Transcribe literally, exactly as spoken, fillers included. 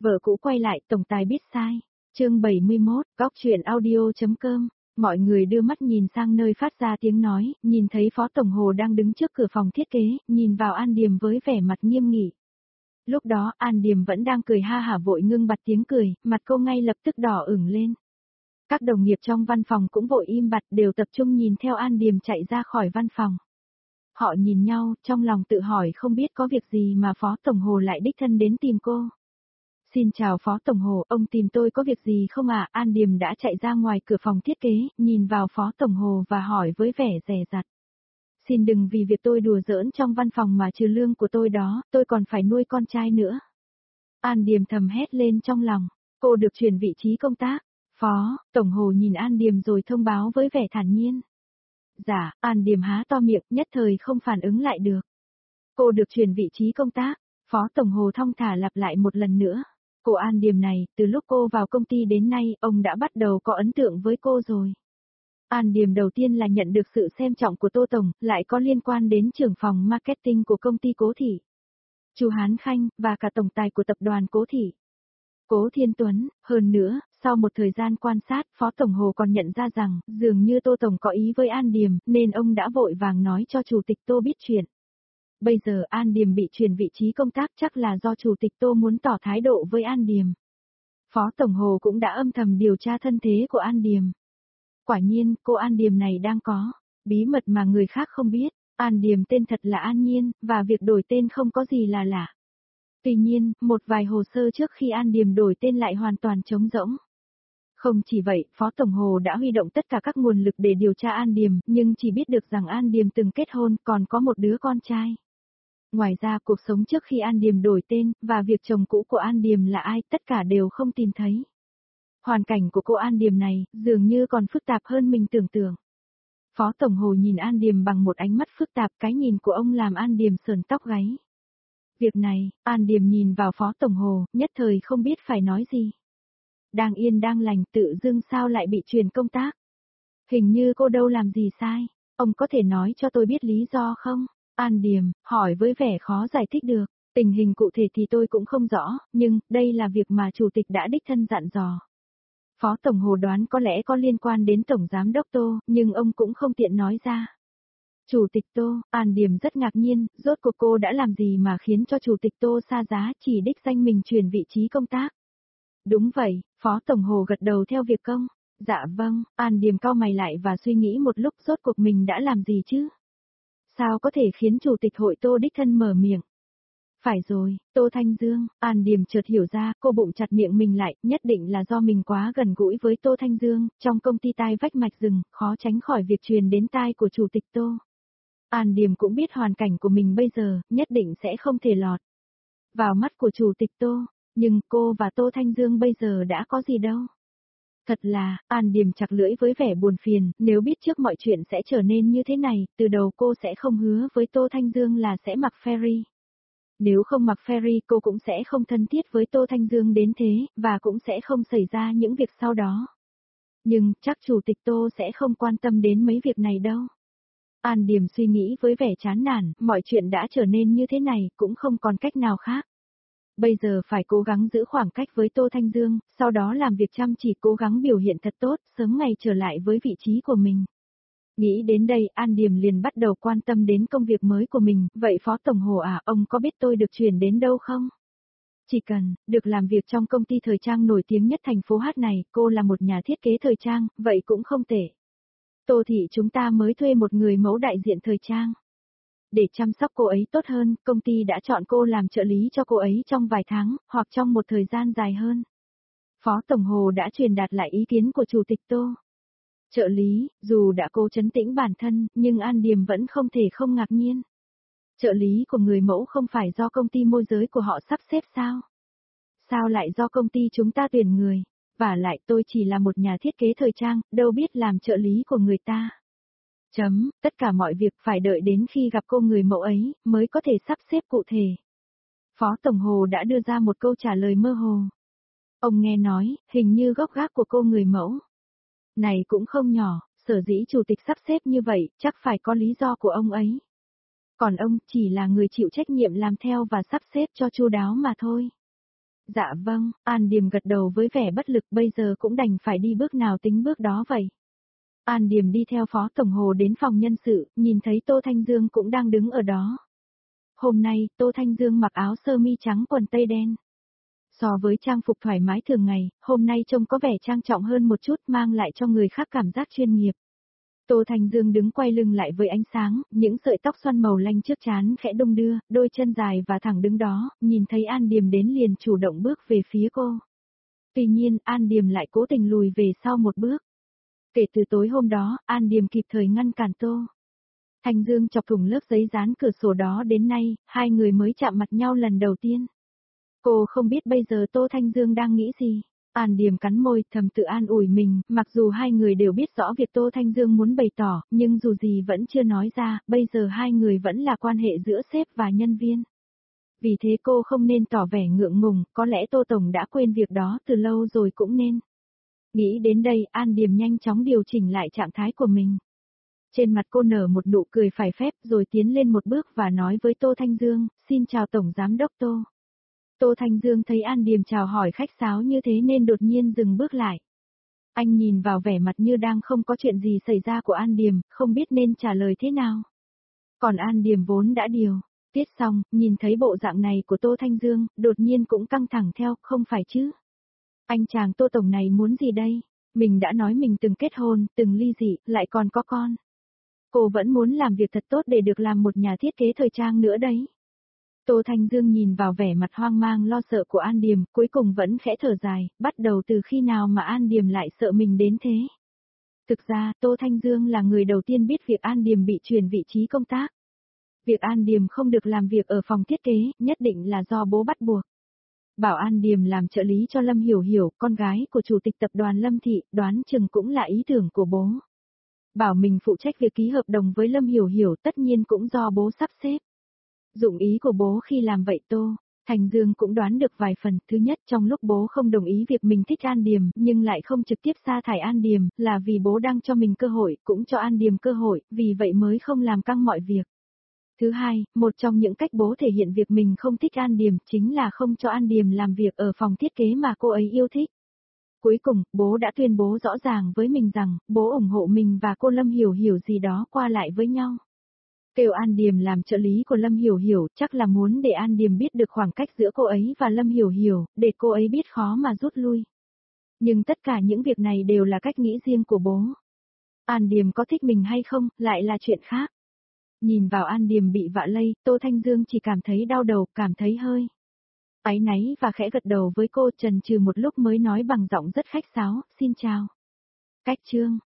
Vợ cũ quay lại, tổng tài biết sai. Chương bảy mươi mốt, góc truyện audio.com. Mọi người đưa mắt nhìn sang nơi phát ra tiếng nói, nhìn thấy Phó Tổng Hồ đang đứng trước cửa phòng thiết kế, nhìn vào An Điềm với vẻ mặt nghiêm nghị. Lúc đó An Điềm vẫn đang cười ha hả vội ngưng bặt tiếng cười, mặt cô ngay lập tức đỏ ửng lên. Các đồng nghiệp trong văn phòng cũng vội im bặt đều tập trung nhìn theo An Điềm chạy ra khỏi văn phòng. Họ nhìn nhau, trong lòng tự hỏi không biết có việc gì mà Phó Tổng Hồ lại đích thân đến tìm cô. Xin chào Phó Tổng Hồ, ông tìm tôi có việc gì không ạ? À? An Điềm đã chạy ra ngoài cửa phòng thiết kế, nhìn vào Phó Tổng Hồ và hỏi với vẻ dè dặt. Xin đừng vì việc tôi đùa giỡn trong văn phòng mà trừ lương của tôi đó, tôi còn phải nuôi con trai nữa. An Điềm thầm hét lên trong lòng, cô được chuyển vị trí công tác. Phó Tổng Hồ nhìn An Điềm rồi thông báo với vẻ thản nhiên. Dạ, An Điềm há to miệng, nhất thời không phản ứng lại được. Cô được chuyển vị trí công tác, Phó Tổng Hồ thong thả lặp lại một lần nữa. Cô An Điềm này, từ lúc cô vào công ty đến nay, ông đã bắt đầu có ấn tượng với cô rồi. An Điềm đầu tiên là nhận được sự xem trọng của Tô Tổng, lại có liên quan đến trưởng phòng marketing của công ty Cố Thị, Chu Hán Khanh, và cả tổng tài của tập đoàn Cố Thị, Cố Thiên Tuấn. Hơn nữa, sau một thời gian quan sát, Phó Tổng Hồ còn nhận ra rằng, dường như Tô Tổng có ý với An Điềm, nên ông đã vội vàng nói cho Chủ tịch Tô biết chuyện. Bây giờ An Điềm bị chuyển vị trí công tác chắc là do Chủ tịch Tô muốn tỏ thái độ với An Điềm. Phó Tổng Hồ cũng đã âm thầm điều tra thân thế của An Điềm. Quả nhiên, cô An Điềm này đang có bí mật mà người khác không biết. An Điềm tên thật là An Nhiên, và việc đổi tên không có gì là lạ. Tuy nhiên, một vài hồ sơ trước khi An Điềm đổi tên lại hoàn toàn trống rỗng. Không chỉ vậy, Phó Tổng Hồ đã huy động tất cả các nguồn lực để điều tra An Điềm, nhưng chỉ biết được rằng An Điềm từng kết hôn, còn có một đứa con trai. Ngoài ra, cuộc sống trước khi An Điềm đổi tên, và việc chồng cũ của An Điềm là ai, tất cả đều không tìm thấy. Hoàn cảnh của cô An Điềm này, dường như còn phức tạp hơn mình tưởng tượng. Phó Tổng Hồ nhìn An Điềm bằng một ánh mắt phức tạp, cái nhìn của ông làm An Điềm sởn tóc gáy. Việc này, An Điềm nhìn vào Phó Tổng Hồ, nhất thời không biết phải nói gì. Đang yên đang lành, tự dưng sao lại bị truyền công tác? Hình như cô đâu làm gì sai, ông có thể nói cho tôi biết lý do không? An Điềm hỏi với vẻ khó giải thích được, tình hình cụ thể thì tôi cũng không rõ, nhưng đây là việc mà Chủ tịch đã đích thân dặn dò. Phó Tổng Hồ đoán có lẽ có liên quan đến Tổng Giám đốc Tô, nhưng ông cũng không tiện nói ra. Chủ tịch Tô, An Điềm rất ngạc nhiên, rốt cuộc cô đã làm gì mà khiến cho Chủ tịch Tô sa giá chỉ đích danh mình chuyển vị trí công tác. Đúng vậy, Phó Tổng Hồ gật đầu theo việc công. Dạ vâng, An Điềm cau mày lại và suy nghĩ một lúc rốt cuộc mình đã làm gì chứ? Sao có thể khiến Chủ tịch hội Tô đích thân mở miệng? Phải rồi, Tô Thanh Dương. An Điềm chợt hiểu ra, cô bụng chặt miệng mình lại, nhất định là do mình quá gần gũi với Tô Thanh Dương, trong công ty tai vách mạch rừng, khó tránh khỏi việc truyền đến tai của Chủ tịch Tô. An Điềm cũng biết hoàn cảnh của mình bây giờ, nhất định sẽ không thể lọt vào mắt của Chủ tịch Tô, nhưng cô và Tô Thanh Dương bây giờ đã có gì đâu. Thật là, An Điềm chặt lưỡi với vẻ buồn phiền, nếu biết trước mọi chuyện sẽ trở nên như thế này, từ đầu cô sẽ không hứa với Tô Thanh Dương là sẽ mặc ferry. Nếu không mặc ferry cô cũng sẽ không thân thiết với Tô Thanh Dương đến thế, và cũng sẽ không xảy ra những việc sau đó. Nhưng, chắc Chủ tịch Tô sẽ không quan tâm đến mấy việc này đâu. An Điềm suy nghĩ với vẻ chán nản, mọi chuyện đã trở nên như thế này, cũng không còn cách nào khác. Bây giờ phải cố gắng giữ khoảng cách với Tô Thanh Dương, sau đó làm việc chăm chỉ cố gắng biểu hiện thật tốt, sớm ngày trở lại với vị trí của mình. Nghĩ đến đây, An Điềm liền bắt đầu quan tâm đến công việc mới của mình, vậy Phó Tổng Hồ à, ông có biết tôi được chuyển đến đâu không? Chỉ cần, được làm việc trong công ty thời trang nổi tiếng nhất thành phố Hát này, cô là một nhà thiết kế thời trang, vậy cũng không tệ. Tô Thị chúng ta mới thuê một người mẫu đại diện thời trang. Để chăm sóc cô ấy tốt hơn, công ty đã chọn cô làm trợ lý cho cô ấy trong vài tháng, hoặc trong một thời gian dài hơn. Phó Tổng Hồ đã truyền đạt lại ý kiến của Chủ tịch Tô. Trợ lý, dù đã cố trấn tĩnh bản thân, nhưng An Điềm vẫn không thể không ngạc nhiên. Trợ lý của người mẫu không phải do công ty môi giới của họ sắp xếp sao? Sao lại do công ty chúng ta tuyển người? Và lại tôi chỉ là một nhà thiết kế thời trang, đâu biết làm trợ lý của người ta. Chấm, tất cả mọi việc phải đợi đến khi gặp cô người mẫu ấy, mới có thể sắp xếp cụ thể. Phó Tổng Hồ đã đưa ra một câu trả lời mơ hồ. Ông nghe nói, hình như gốc gác của cô người mẫu này cũng không nhỏ, sở dĩ Chủ tịch sắp xếp như vậy, chắc phải có lý do của ông ấy. Còn ông chỉ là người chịu trách nhiệm làm theo và sắp xếp cho chu đáo mà thôi. Dạ vâng, An Điềm gật đầu với vẻ bất lực, bây giờ cũng đành phải đi bước nào tính bước đó vậy. An Điềm đi theo Phó Tổng Hồ đến phòng nhân sự, nhìn thấy Tô Thanh Dương cũng đang đứng ở đó. Hôm nay, Tô Thanh Dương mặc áo sơ mi trắng quần tây đen. So với trang phục thoải mái thường ngày, hôm nay trông có vẻ trang trọng hơn một chút, mang lại cho người khác cảm giác chuyên nghiệp. Tô Thanh Dương đứng quay lưng lại với ánh sáng, những sợi tóc xoăn màu lanh trước trán khẽ đung đưa, đôi chân dài và thẳng đứng đó, nhìn thấy An Điềm đến liền chủ động bước về phía cô. Tuy nhiên, An Điềm lại cố tình lùi về sau một bước. Kể từ tối hôm đó, An Điềm kịp thời ngăn cản Tô Thanh Dương chọc thủng lớp giấy dán cửa sổ đó đến nay, hai người mới chạm mặt nhau lần đầu tiên. Cô không biết bây giờ Tô Thanh Dương đang nghĩ gì. An Điềm cắn môi, thầm tự an ủi mình, mặc dù hai người đều biết rõ việc Tô Thanh Dương muốn bày tỏ, nhưng dù gì vẫn chưa nói ra, bây giờ hai người vẫn là quan hệ giữa sếp và nhân viên. Vì thế cô không nên tỏ vẻ ngượng ngùng, có lẽ Tô Tổng đã quên việc đó từ lâu rồi cũng nên. Nghĩ đến đây, An Điềm nhanh chóng điều chỉnh lại trạng thái của mình. Trên mặt cô nở một nụ cười phải phép rồi tiến lên một bước và nói với Tô Thanh Dương, xin chào Tổng Giám đốc Tô. Tô Thanh Dương thấy An Điềm chào hỏi khách sáo như thế nên đột nhiên dừng bước lại. Anh nhìn vào vẻ mặt như đang không có chuyện gì xảy ra của An Điềm, không biết nên trả lời thế nào. Còn An Điềm vốn đã điều tiết xong, nhìn thấy bộ dạng này của Tô Thanh Dương, đột nhiên cũng căng thẳng theo, không phải chứ. Anh chàng Tô Tổng này muốn gì đây? Mình đã nói mình từng kết hôn, từng ly dị, lại còn có con. Cô vẫn muốn làm việc thật tốt để được làm một nhà thiết kế thời trang nữa đấy. Tô Thanh Dương nhìn vào vẻ mặt hoang mang lo sợ của An Điềm, cuối cùng vẫn khẽ thở dài, bắt đầu từ khi nào mà An Điềm lại sợ mình đến thế. Thực ra, Tô Thanh Dương là người đầu tiên biết việc An Điềm bị chuyển vị trí công tác. Việc An Điềm không được làm việc ở phòng thiết kế, nhất định là do bố bắt buộc. Bảo An Điềm làm trợ lý cho Lâm Hiểu Hiểu, con gái của chủ tịch tập đoàn Lâm Thị, đoán chừng cũng là ý tưởng của bố. Bảo mình phụ trách việc ký hợp đồng với Lâm Hiểu Hiểu tất nhiên cũng do bố sắp xếp. Dụng ý của bố khi làm vậy Tô Thanh Dương cũng đoán được vài phần. Thứ nhất, trong lúc bố không đồng ý việc mình thích An Điềm nhưng lại không trực tiếp sa thải An Điềm, là vì bố đang cho mình cơ hội, cũng cho An Điềm cơ hội, vì vậy mới không làm căng mọi việc. Thứ hai, một trong những cách bố thể hiện việc mình không thích An Điềm chính là không cho An Điềm làm việc ở phòng thiết kế mà cô ấy yêu thích. Cuối cùng, bố đã tuyên bố rõ ràng với mình rằng, bố ủng hộ mình và cô Lâm Hiểu Hiểu gì đó qua lại với nhau. Kêu An Điềm làm trợ lý của Lâm Hiểu Hiểu chắc là muốn để An Điềm biết được khoảng cách giữa cô ấy và Lâm Hiểu Hiểu, để cô ấy biết khó mà rút lui. Nhưng tất cả những việc này đều là cách nghĩ riêng của bố. An Điềm có thích mình hay không, lại là chuyện khác. Nhìn vào An Điềm bị vạ lây, Tô Thanh Dương chỉ cảm thấy đau đầu, cảm thấy hơi áy náy và khẽ gật đầu với cô, chần chừ một lúc mới nói bằng giọng rất khách sáo, xin chào. Cách chương